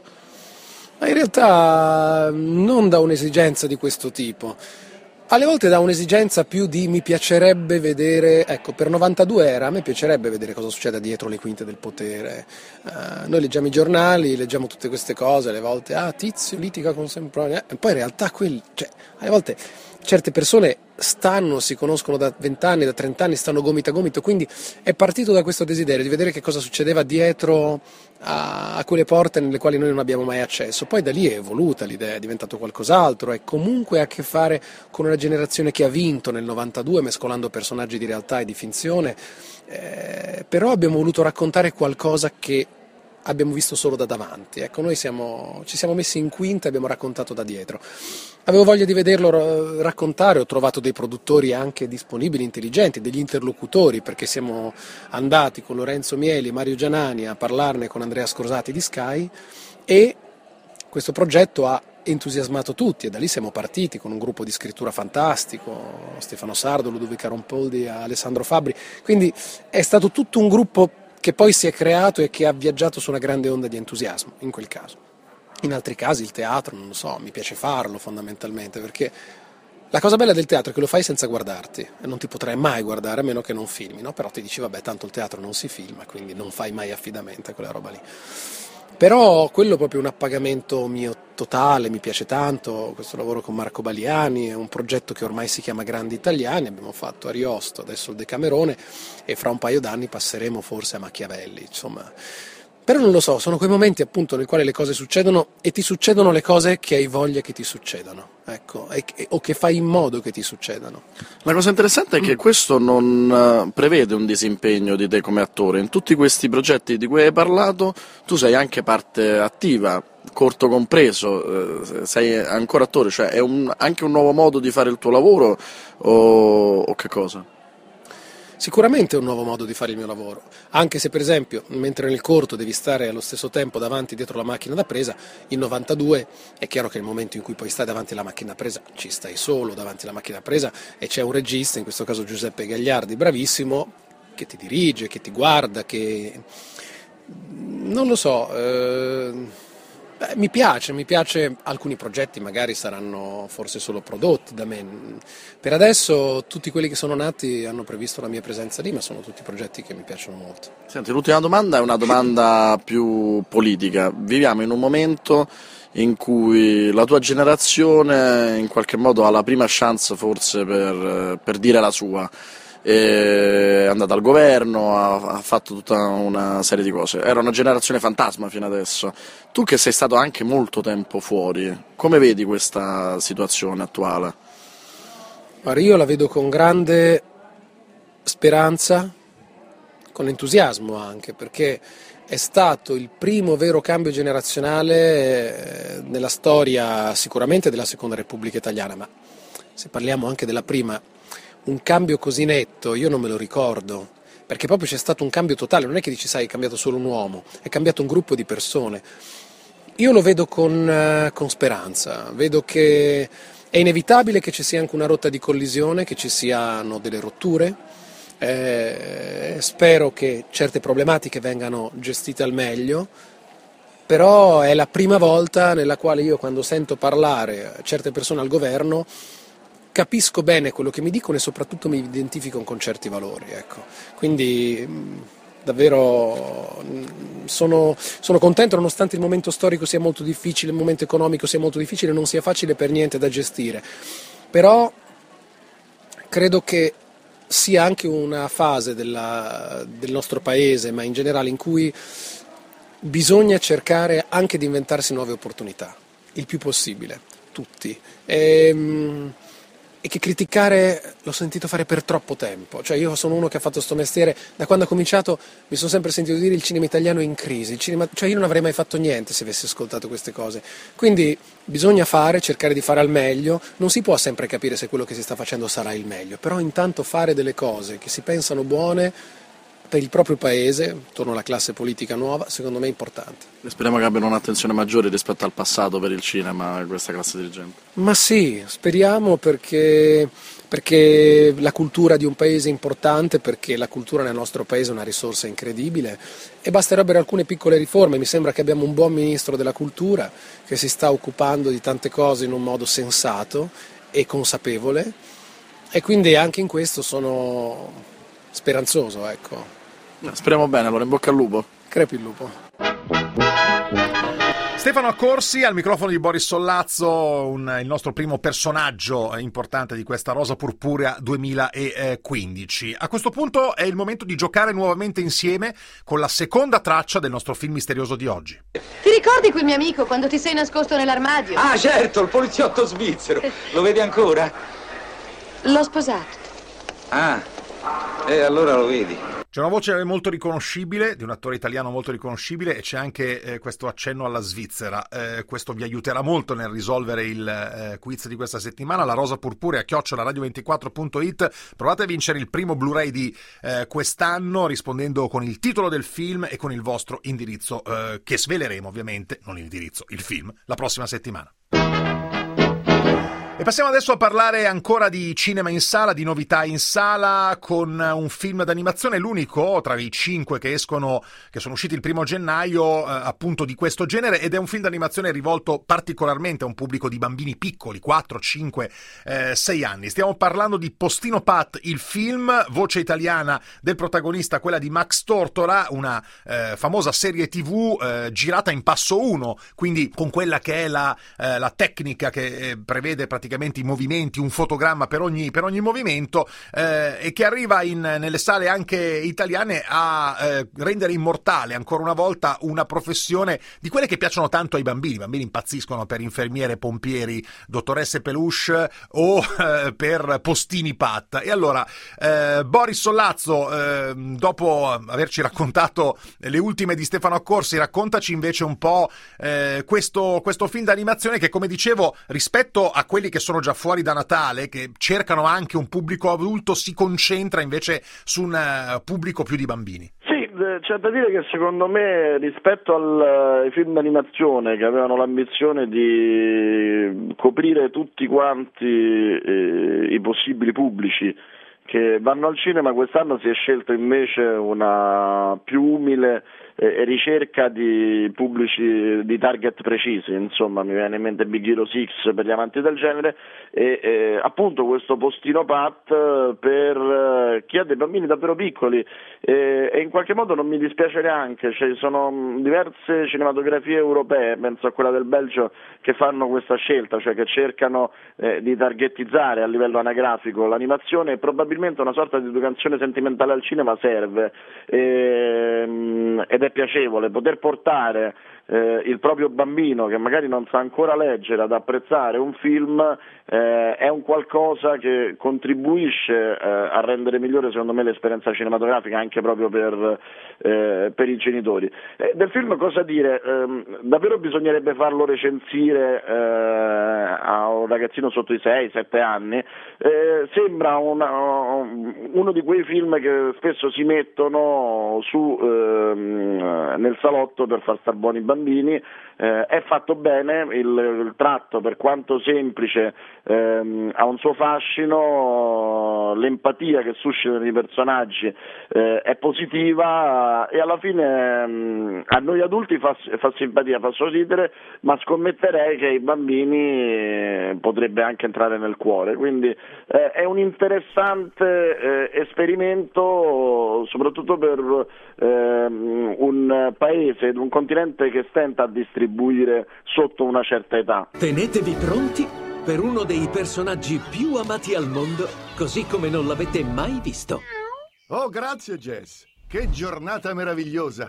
Ma in realtà non da un'esigenza di questo tipo, alle volte da un'esigenza più di mi piacerebbe vedere, ecco per novantadue era, a me piacerebbe vedere cosa succede dietro le quinte del potere, uh, noi leggiamo i giornali, leggiamo tutte queste cose, alle volte ah Tizio litiga con Sempronio, e poi in realtà quelli, cioè, alle volte certe persone stanno, si conoscono da vent'anni, da trent'anni, stanno gomito a gomito, quindi è partito da questo desiderio di vedere che cosa succedeva dietro a, a quelle porte nelle quali noi non abbiamo mai accesso. Poi da lì è evoluta l'idea, è diventato qualcos'altro, è comunque a che fare con una generazione che ha vinto nel novantadue mescolando personaggi di realtà e di finzione, eh, però abbiamo voluto raccontare qualcosa che abbiamo visto solo da davanti, ecco, noi siamo, ci siamo messi in quinta e abbiamo raccontato da dietro. Avevo voglia di vederlo raccontare, ho trovato dei produttori anche disponibili, intelligenti, degli interlocutori, perché siamo andati con Lorenzo Mieli e Mario Gianani a parlarne con Andrea Scorsati di Sky e questo progetto ha entusiasmato tutti e da lì siamo partiti con un gruppo di scrittura fantastico, Stefano Sardo, Ludovica Rompoldi, Alessandro Fabbri, quindi è stato tutto un gruppo che poi si è creato e che ha viaggiato su una grande onda di entusiasmo, in quel caso. In altri casi il teatro, non lo so, mi piace farlo fondamentalmente, perché la cosa bella del teatro è che lo fai senza guardarti, e non ti potrai mai guardare a meno che non filmi, no? Però ti dici, vabbè, tanto il teatro non si filma, quindi non fai mai affidamento a quella roba lì. Però quello è proprio un appagamento mio totale, mi piace tanto, questo lavoro con Marco Baliani, è un progetto che ormai si chiama Grandi Italiani, abbiamo fatto Ariosto, adesso il Decamerone e fra un paio d'anni passeremo forse a Machiavelli, insomma Però non lo so, sono quei momenti appunto nei quali le cose succedono e ti succedono le cose che hai voglia che ti succedano, ecco, e, e, o che fai in modo che ti succedano. La cosa interessante è che questo non prevede un disimpegno di te come attore. In tutti questi progetti di cui hai parlato tu sei anche parte attiva, corto compreso, eh, sei ancora attore, cioè è un, anche un nuovo modo di fare il tuo lavoro o, o che cosa? Sicuramente è un nuovo modo di fare il mio lavoro, anche se per esempio mentre nel corto devi stare allo stesso tempo davanti e dietro la macchina da presa, in novantadue è chiaro che nel momento in cui poi stai davanti alla macchina da presa ci stai solo davanti alla macchina da presa e c'è un regista, in questo caso Giuseppe Gagliardi, bravissimo, che ti dirige, che ti guarda, che non lo so, eh... Beh, mi piace, mi piace, alcuni progetti magari saranno forse solo prodotti da me. Per adesso tutti quelli che sono nati hanno previsto la mia presenza lì, ma sono tutti progetti che mi piacciono molto. Senti, l'ultima domanda è una domanda più politica. Viviamo in un momento in cui la tua generazione in qualche modo ha la prima chance forse per, per dire la sua. È andata al governo, ha, ha fatto tutta una serie di cose. Era una generazione fantasma fino adesso. Tu che sei stato anche molto tempo fuori, come vedi questa situazione attuale? Guarda, io la vedo con grande speranza, con entusiasmo anche, perché è stato il primo vero cambio generazionale nella storia sicuramente della Seconda Repubblica Italiana, ma se parliamo anche della prima, un cambio così netto io non me lo ricordo, perché proprio c'è stato un cambio totale, non è che dici sai è cambiato solo un uomo, è cambiato un gruppo di persone. Io lo vedo con, con speranza, vedo che è inevitabile che ci sia anche una rotta di collisione, che ci siano delle rotture, eh, spero che certe problematiche vengano gestite al meglio, però è la prima volta nella quale io quando sento parlare certe persone al governo capisco bene quello che mi dicono e soprattutto mi identifico con certi valori, ecco. Quindi davvero sono, sono contento, nonostante il momento storico sia molto difficile, il momento economico sia molto difficile, non sia facile per niente da gestire, però credo che sia anche una fase della, del nostro paese, ma in generale, in cui bisogna cercare anche di inventarsi nuove opportunità, il più possibile, tutti. E, e che criticare l'ho sentito fare per troppo tempo, cioè io sono uno che ha fatto sto mestiere, da quando ho cominciato mi sono sempre sentito dire il cinema italiano è in crisi, il cinema, cioè io non avrei mai fatto niente se avessi ascoltato queste cose, quindi bisogna fare, cercare di fare al meglio, non si può sempre capire se quello che si sta facendo sarà il meglio, però intanto fare delle cose che si pensano buone per il proprio paese, torno alla classe politica nuova, secondo me è importante. E speriamo che abbiano un'attenzione maggiore rispetto al passato per il cinema questa classe dirigente. Ma sì, speriamo perché, perché la cultura di un paese è importante, perché la cultura nel nostro paese è una risorsa incredibile e basterebbero alcune piccole riforme. Mi sembra che abbiamo un buon ministro della cultura che si sta occupando di tante cose in un modo sensato e consapevole e quindi anche in questo sono speranzoso, ecco. Speriamo bene, allora in bocca al lupo. Crepi il lupo. Stefano Accorsi al microfono di Boris Sollazzo, un, il nostro primo personaggio importante di questa Rosa Purpurea duemilaquindici. A questo punto è il momento di giocare nuovamente insieme con la seconda traccia del nostro film misterioso di oggi. Ti ricordi quel mio amico quando ti sei nascosto nell'armadio? Ah, certo, il poliziotto svizzero. Lo vedi ancora? L'ho sposato. Ah, e allora lo vedi. C'è una voce molto riconoscibile, di un attore italiano molto riconoscibile, e c'è anche eh, questo accenno alla Svizzera. Eh, questo vi aiuterà molto nel risolvere il eh, quiz di questa settimana. La Rosa Purpurea, chiocciola radio ventiquattro punto it. Provate a vincere il primo Blu-ray di eh, quest'anno rispondendo con il titolo del film e con il vostro indirizzo, eh, che sveleremo ovviamente, non l'indirizzo, il film, la prossima settimana. E passiamo adesso a parlare ancora di cinema in sala, di novità in sala, con un film d'animazione, l'unico tra i cinque che escono, che sono usciti il primo gennaio, eh, appunto di questo genere, ed è un film d'animazione rivolto particolarmente a un pubblico di bambini piccoli, quattro, cinque, sei anni. Stiamo parlando di Postino Pat, il film, voce italiana del protagonista, quella di Max Tortora, una eh, famosa serie tivù eh, girata in passo uno, quindi con quella che è la, eh, la tecnica che eh, prevede praticamente praticamente i movimenti, un fotogramma per ogni, per ogni movimento, eh, e che arriva in, nelle sale anche italiane a eh, rendere immortale ancora una volta una professione di quelle che piacciono tanto ai bambini. I bambini impazziscono per infermiere, pompieri, dottoresse peluche o eh, per postini Pat. E allora eh, Boris Sollazzo, eh, dopo averci raccontato le ultime di Stefano Accorsi, raccontaci invece un po' eh, questo, questo film d'animazione che, come dicevo, rispetto a quelli che sono già fuori da Natale, che cercano anche un pubblico adulto, si concentra invece su un uh, pubblico più di bambini. Sì, c'è da dire che secondo me rispetto al, ai film d'animazione che avevano l'ambizione di coprire tutti quanti eh, i possibili pubblici che vanno al cinema, quest'anno si è scelto invece una più umile eh, ricerca di pubblici, di target precisi. Insomma, mi viene in mente Big Hero sei per gli amanti del genere e eh, appunto questo postino Pat per eh, chi ha dei bambini davvero piccoli, eh, e in qualche modo non mi dispiace neanche, ci sono diverse cinematografie europee, penso a quella del Belgio, che fanno questa scelta, cioè che cercano eh, di targetizzare a livello anagrafico l'animazione, e probabilmente una sorta di educazione sentimentale al cinema serve, ehm, ed è piacevole poter portare eh, il proprio bambino che magari non sa ancora leggere ad apprezzare un film, eh, è un qualcosa che contribuisce eh, a rendere migliore secondo me l'esperienza cinematografica anche proprio per, eh, per i genitori. Eh, del film cosa dire? Eh, davvero bisognerebbe farlo recensire eh, a un ragazzino sotto i sei sette anni. Eh, sembra una, uno di quei film che spesso si mettono su ehm, nel salotto per far star buoni i bambini. Eh, è fatto bene, il, il tratto, per quanto semplice, ehm, ha un suo fascino, l'empatia che suscita nei personaggi eh, è positiva, e alla fine ehm, a noi adulti fa, fa simpatia, fa sorridere, ma scommetterei che ai bambini eh, potrebbe anche entrare nel cuore, quindi eh, è un interessante eh, esperimento, soprattutto per ehm, un paese ed un continente che stenta a distribuire sotto una certa età. Tenetevi pronti per uno dei personaggi più amati al mondo, così come non l'avete mai visto. Oh, grazie Jess. Che giornata meravigliosa.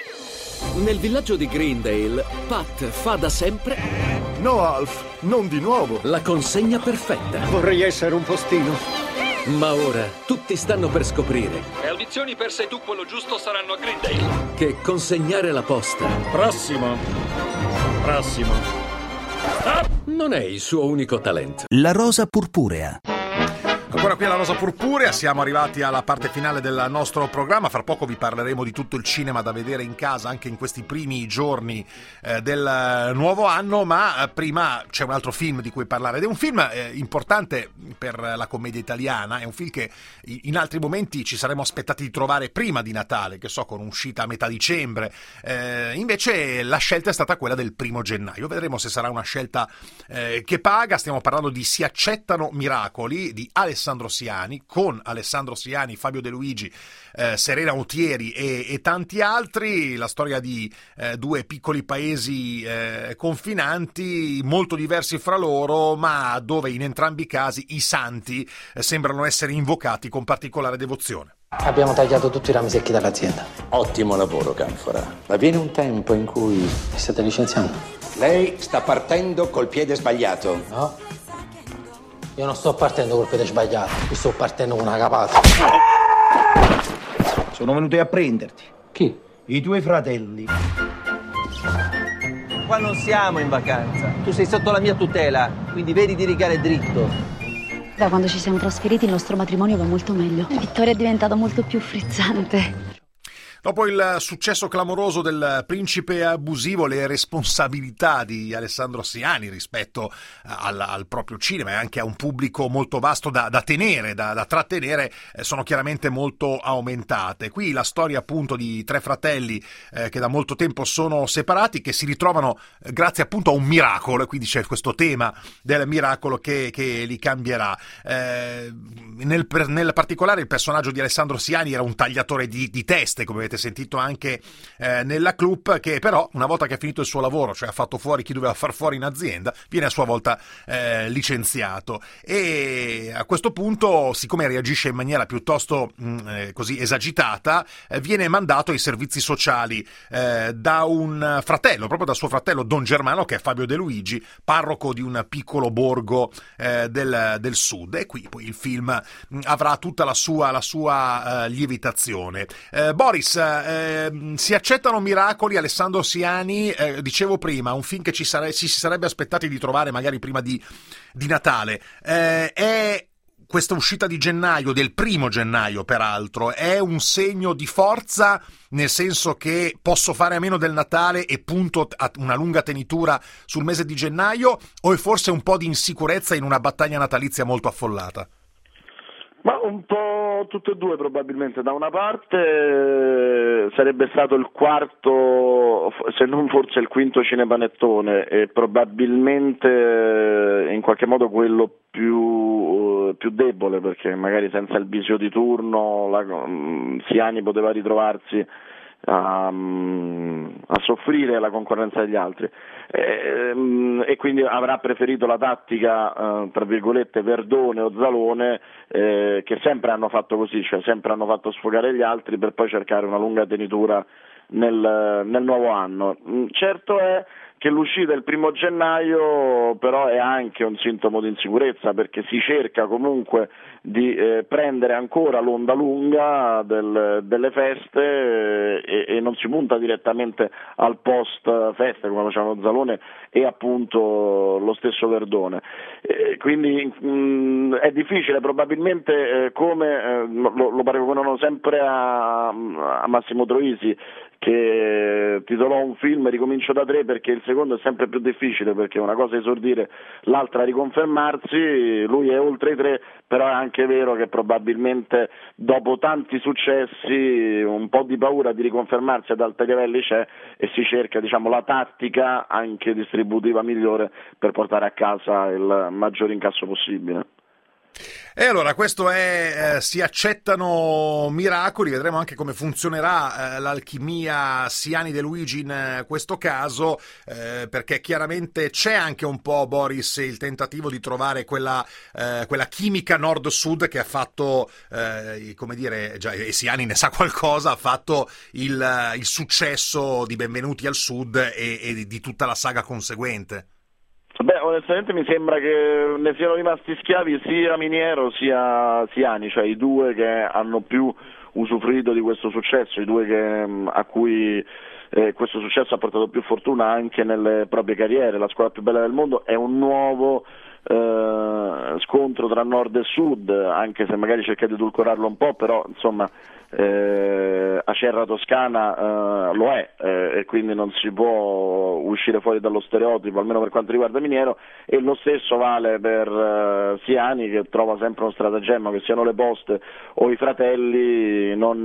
Nel villaggio di Greendale, Pat fa da sempre... No, Alf, non di nuovo. La consegna perfetta. Vorrei essere un postino. Ma ora tutti stanno per scoprire... Le audizioni per Sei tu quello giusto saranno a Greendale. Che consegnare la posta... Prossimo. Prossimo. Stop! Non è il suo unico talento. La rosa purpurea. Ancora qui alla Rosa Purpurea, siamo arrivati alla parte finale del nostro programma. Fra poco vi parleremo di tutto il cinema da vedere in casa anche in questi primi giorni eh, del nuovo anno, ma eh, prima c'è un altro film di cui parlare ed è un film eh, importante per la commedia italiana. È un film che in altri momenti ci saremmo aspettati di trovare prima di Natale, che so, con uscita a metà dicembre, eh, invece la scelta è stata quella del primo gennaio. Vedremo se sarà una scelta eh, che paga. Stiamo parlando di Si accettano miracoli di Alessandro Alessandro Siani, con Alessandro Siani, Fabio De Luigi, eh, Serena Autieri e, e tanti altri. La storia di eh, due piccoli paesi eh, confinanti, molto diversi fra loro, ma dove in entrambi i casi i santi eh, sembrano essere invocati con particolare devozione. Abbiamo tagliato tutti i rami secchi dall'azienda. Ottimo lavoro, Canfora. Ma viene un tempo in cui... Mi state licenziando? Lei sta partendo col piede sbagliato. No. Io non sto partendo col piede sbagliato, io sto partendo con una capata. Sono venuti a prenderti. Chi? I tuoi fratelli. Qua non siamo in vacanza. Tu sei sotto la mia tutela, quindi vedi di rigare dritto. Da quando ci siamo trasferiti il nostro matrimonio va molto meglio. Vittorio è diventato molto più frizzante. Dopo il successo clamoroso del Principe abusivo, le responsabilità di Alessandro Siani rispetto al, al proprio cinema e anche a un pubblico molto vasto da, da tenere, da, da trattenere, eh, sono chiaramente molto aumentate. Qui la storia appunto di tre fratelli eh, che da molto tempo sono separati, che si ritrovano eh, grazie appunto a un miracolo, e quindi c'è questo tema del miracolo che, che li cambierà. Eh, nel, nel particolare il personaggio di Alessandro Siani era un tagliatore di, di teste, come avete sentito anche eh, nella Club, che però una volta che ha finito il suo lavoro, cioè ha fatto fuori chi doveva far fuori in azienda, viene a sua volta eh, licenziato, e a questo punto, siccome reagisce in maniera piuttosto mh, eh, così esagitata, eh, viene mandato ai servizi sociali eh, da un fratello, proprio da suo fratello Don Germano, che è Fabio De Luigi, parroco di un piccolo borgo eh, del, del sud, e qui poi il film mh, avrà tutta la sua, la sua eh, lievitazione. Eh, Boris, eh, si accettano miracoli, Alessandro Siani, eh, dicevo prima, un film che ci, sare- ci si sarebbe aspettati di trovare magari prima di, di Natale, eh, è questa uscita di gennaio, del primo gennaio peraltro, è un segno di forza, nel senso che posso fare a meno del Natale e punto a una lunga tenitura sul mese di gennaio, o è forse un po' di insicurezza in una battaglia natalizia molto affollata? Ma un po' tutte e due probabilmente. Da una parte eh, sarebbe stato il quarto, se non forse il quinto cinepanettone, e probabilmente eh, in qualche modo quello più, eh, più debole, perché magari senza il visio di turno la, um, Siani poteva ritrovarsi a, a soffrire la concorrenza degli altri, e, e quindi avrà preferito la tattica eh, tra virgolette Verdone o Zalone, eh, che sempre hanno fatto così, cioè sempre hanno fatto sfogare gli altri per poi cercare una lunga tenitura nel, nel nuovo anno. Certo è che l'uscita il primo gennaio però è anche un sintomo di insicurezza, perché si cerca comunque di eh, prendere ancora l'onda lunga del, delle feste, eh, e, e non si punta direttamente al post feste come facevano Zalone e appunto lo stesso Verdone. Eh, quindi mh, è difficile, probabilmente eh, come eh, lo, lo paragonano sempre a, a Massimo Troisi, che titolò un film Ricomincio da tre, perché il secondo è sempre più difficile, perché una cosa è esordire, l'altra riconfermarsi. Lui è oltre i tre, però è anche vero che probabilmente dopo tanti successi un po' di paura di riconfermarsi ad alti livelli c'è, e si cerca, diciamo, la tattica anche distributiva migliore per portare a casa il maggior incasso possibile. E allora questo è eh, si accettano miracoli, vedremo anche come funzionerà eh, l'alchimia Siani De Luigi in eh, questo caso, eh, perché chiaramente c'è anche un po', Boris, il tentativo di trovare quella, eh, quella chimica nord-sud che ha fatto, eh, come dire, già, e Siani ne sa qualcosa, ha fatto il, il successo di Benvenuti al Sud e, e di tutta la saga conseguente. Beh, onestamente mi sembra che ne siano rimasti schiavi sia Miniero sia Siani, cioè i due che hanno più usufruito di questo successo, i due che, a cui eh, questo successo ha portato più fortuna anche nelle proprie carriere. La squadra più bella del mondo è un nuovo eh, scontro tra nord e sud, anche se magari cerca di edulcorarlo un po', però insomma eh, Acerra Toscana eh, lo è, eh, e quindi non si può uscire fuori dallo stereotipo, almeno per quanto riguarda Miniero, e lo stesso vale per eh, Siani, che trova sempre uno stratagemma, che siano le poste o i fratelli, non,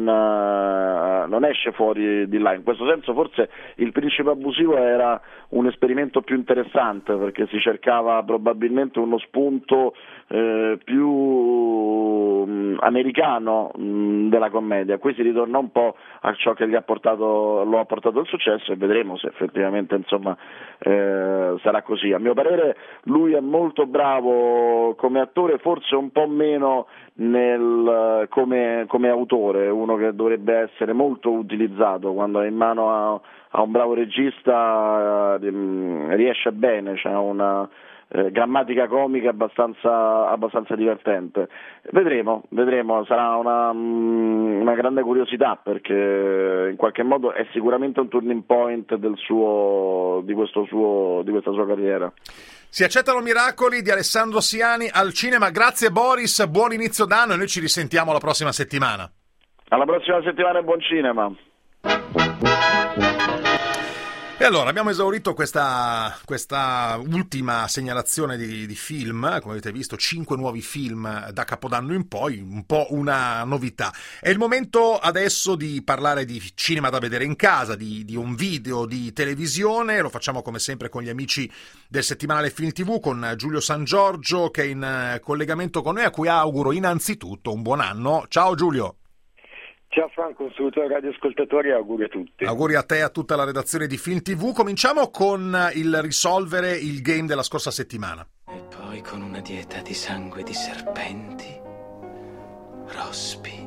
eh, non esce fuori di là. In questo senso forse il Principe abusivo era un esperimento più interessante, perché si cercava probabilmente uno spunto eh, più mh, americano mh, della commedia. Qui si ritorna un po' a ciò che gli ha portato, lo ha portato il successo, e vedremo se effettivamente insomma eh, sarà così. A mio parere lui è molto bravo come attore, forse un po' meno nel, come, come autore, uno che dovrebbe essere molto utilizzato. Quando è in mano a, a un bravo regista eh, riesce bene, c'è una Eh, grammatica comica abbastanza, abbastanza divertente. Vedremo, vedremo, sarà una, una grande curiosità, perché in qualche modo è sicuramente un turning point del suo, di, questo suo, di questa sua carriera. Si accettano miracoli di Alessandro Siani al cinema. Grazie Boris, buon inizio d'anno, e noi ci risentiamo la prossima settimana. Alla prossima settimana e buon cinema. E allora, abbiamo esaurito questa, questa ultima segnalazione di, di film, come avete visto, cinque nuovi film da Capodanno in poi, un po' una novità. È il momento adesso di parlare di cinema da vedere in casa, di, di un video, di televisione. Lo facciamo come sempre con gli amici del settimanale Film tivù, con Giulio San Giorgio che è in collegamento con noi, a cui auguro innanzitutto un buon anno. Ciao Giulio! Ciao Franco, un saluto ai radioascoltatori e auguri a tutti. Auguri a te e a tutta la redazione di Film tivù. Cominciamo con il risolvere il game della scorsa settimana. E poi con una dieta di sangue di serpenti, rospi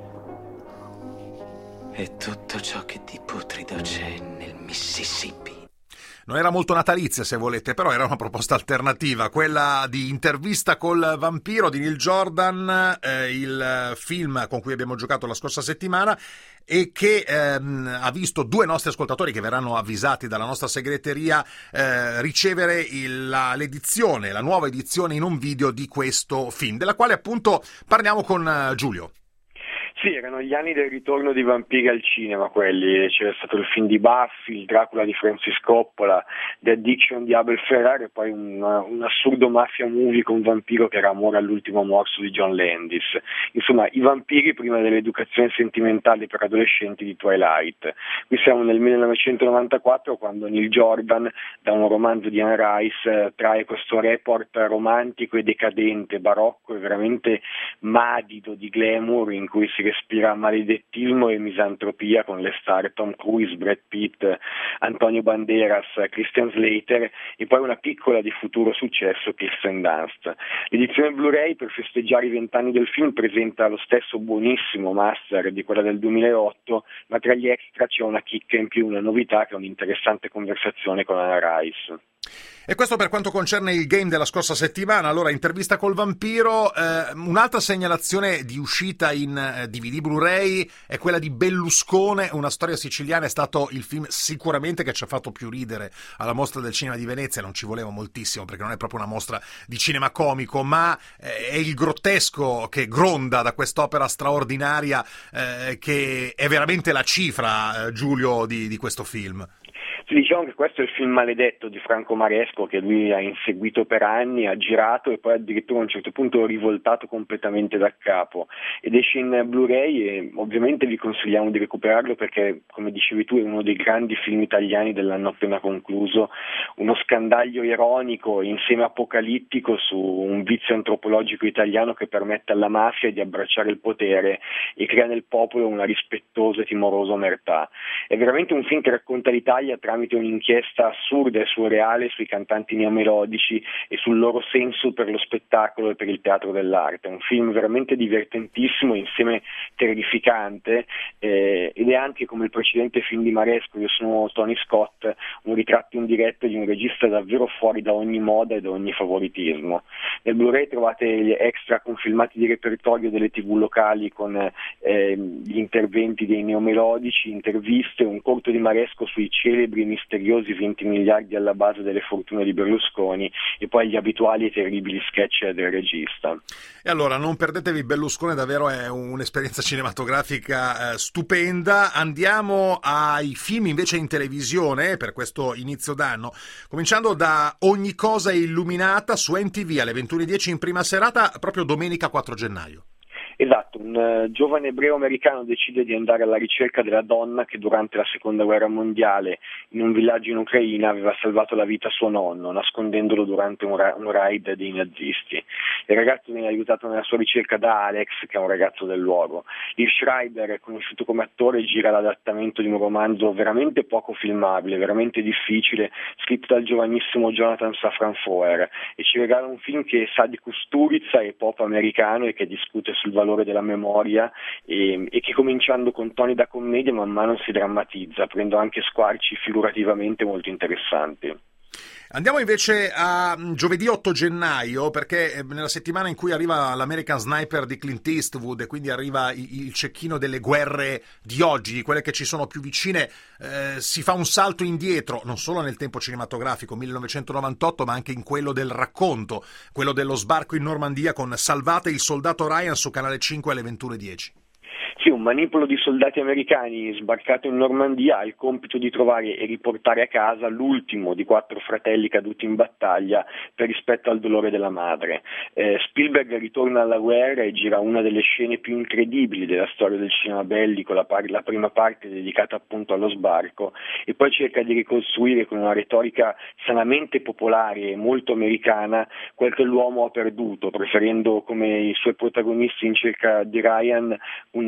e tutto ciò che di putrido c'è nel Mississippi. Non era molto natalizia, se volete, però era una proposta alternativa, quella di Intervista col vampiro di Neil Jordan, eh, il film con cui abbiamo giocato la scorsa settimana e che ehm, ha visto due nostri ascoltatori che verranno avvisati dalla nostra segreteria eh, ricevere il, la, l'edizione, la nuova edizione in un video di questo film, della quale appunto parliamo con uh, Giulio. Sì, erano gli anni del ritorno di vampiri al cinema quelli, c'era stato il film di Buffy, il Dracula di Francis Coppola, The Addiction di Abel Ferrara e poi un, un assurdo mafia movie con un vampiro che era Amore all'ultimo morso di John Landis. Insomma, i vampiri prima dell'educazione sentimentale per adolescenti di Twilight. Qui siamo nel millenovecentonovantaquattro quando Neil Jordan, da un romanzo di Anne Rice, trae questo report romantico e decadente, barocco e veramente madido di glamour in cui si respira maledettismo e misantropia con le star Tom Cruise, Brad Pitt, Antonio Banderas, Christian Slater e poi una piccola di futuro successo, Kirsten Dunst. L'edizione Blu-ray per festeggiare i vent'anni del film presenta lo stesso buonissimo master di quella del duemilaotto, ma tra gli extra c'è una chicca in più, una novità che è un'interessante conversazione con Anna Rice. E questo per quanto concerne il game della scorsa settimana. Allora, Intervista col vampiro, eh, un'altra segnalazione di uscita in eh, D V D Blu-ray è quella di Belluscone, una storia siciliana. È stato il film sicuramente che ci ha fatto più ridere alla Mostra del Cinema di Venezia. Non ci voleva moltissimo perché non è proprio una mostra di cinema comico, ma eh, è il grottesco che gronda da quest'opera straordinaria eh, che è veramente la cifra, eh, Giulio, di, di questo film. Sì, diciamo che questo è il film maledetto di Franco Maresco che lui ha inseguito per anni, ha girato e poi addirittura a un certo punto rivoltato completamente da capo ed esce in Blu-ray e ovviamente vi consigliamo di recuperarlo perché, come dicevi tu, è uno dei grandi film italiani dell'anno appena concluso, uno scandaglio ironico insieme apocalittico su un vizio antropologico italiano che permette alla mafia di abbracciare il potere e crea nel popolo una rispettosa e timorosa omertà. È veramente un film che racconta l'Italia tramite un'inchiesta assurda e surreale sui cantanti neomelodici e sul loro senso per lo spettacolo e per il teatro dell'arte. È un film veramente divertentissimo, insieme terrificante, eh, ed è anche come il precedente film di Maresco, Io sono Tony Scott, un ritratto in diretta di un regista davvero fuori da ogni moda e da ogni favoritismo. Nel Blu-ray trovate gli extra con filmati di repertorio delle tivù locali con eh, gli interventi dei neomelodici, interviste, un corto di Maresco sui celebri e misteriosi venti miliardi alla base delle fortune di Berlusconi e poi gli abituali e terribili sketch del regista. E allora non perdetevi Berlusconi, davvero è un'esperienza cinematografica eh, stupenda. Andiamo ai film invece in televisione per questo inizio d'anno, cominciando da Ogni cosa è illuminata su M T V alle ventuno e dieci in prima serata proprio domenica quattro gennaio. Esatto, un uh, giovane ebreo americano decide di andare alla ricerca della donna che durante la seconda guerra mondiale in un villaggio in Ucraina aveva salvato la vita a suo nonno, nascondendolo durante un, ra- un raid dei nazisti. Il ragazzo viene aiutato nella sua ricerca da Alex, che è un ragazzo del luogo. Liv Schreiber, conosciuto come attore, gira l'adattamento di un romanzo veramente poco filmabile, veramente difficile, scritto dal giovanissimo Jonathan Safran Foer, e ci regala un film che sa di Kusturica e pop americano e che discute sul valore della memoria e, e che, cominciando con toni da commedia, man mano si drammatizza, prendo anche squarci figurativamente molto interessanti. Andiamo invece a giovedì otto gennaio, perché nella settimana in cui arriva l'American Sniper di Clint Eastwood e quindi arriva il cecchino delle guerre di oggi, di quelle che ci sono più vicine, eh, si fa un salto indietro, non solo nel tempo cinematografico millenovecentonovantotto, ma anche in quello del racconto, quello dello sbarco in Normandia con Salvate il soldato Ryan su Canale cinque alle ventuno e dieci. Sì, un manipolo di soldati americani sbarcato in Normandia ha il compito di trovare e riportare a casa l'ultimo di quattro fratelli caduti in battaglia per rispetto al dolore della madre. Eh, Spielberg ritorna alla guerra e gira una delle scene più incredibili della storia del cinema bellico, la, par- la prima parte dedicata appunto allo sbarco, e poi cerca di ricostruire con una retorica sanamente popolare e molto americana quel che l'uomo ha perduto, preferendo come i suoi protagonisti in cerca di Ryan un un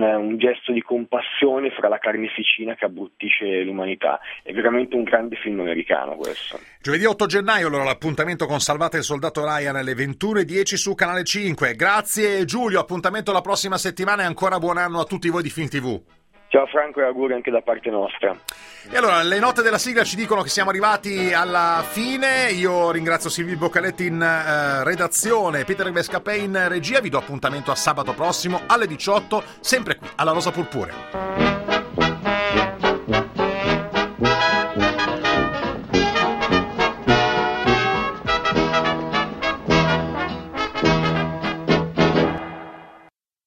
gesto di compassione fra la carneficina che abbruttisce l'umanità. È veramente un grande film americano questo. Giovedì otto gennaio, allora l'appuntamento con Salvate il soldato Ryan alle ventuno e dieci su Canale cinque. Grazie Giulio, appuntamento la prossima settimana e ancora buon anno a tutti voi di Film tivù. Ciao Franco e auguri anche da parte nostra. E allora, le note della sigla ci dicono che siamo arrivati alla fine. Io ringrazio Silvio Boccaletti in eh, redazione, Peter Vescapè in regia. Vi do appuntamento a sabato prossimo alle diciotto, sempre qui alla Rosa Purpurea.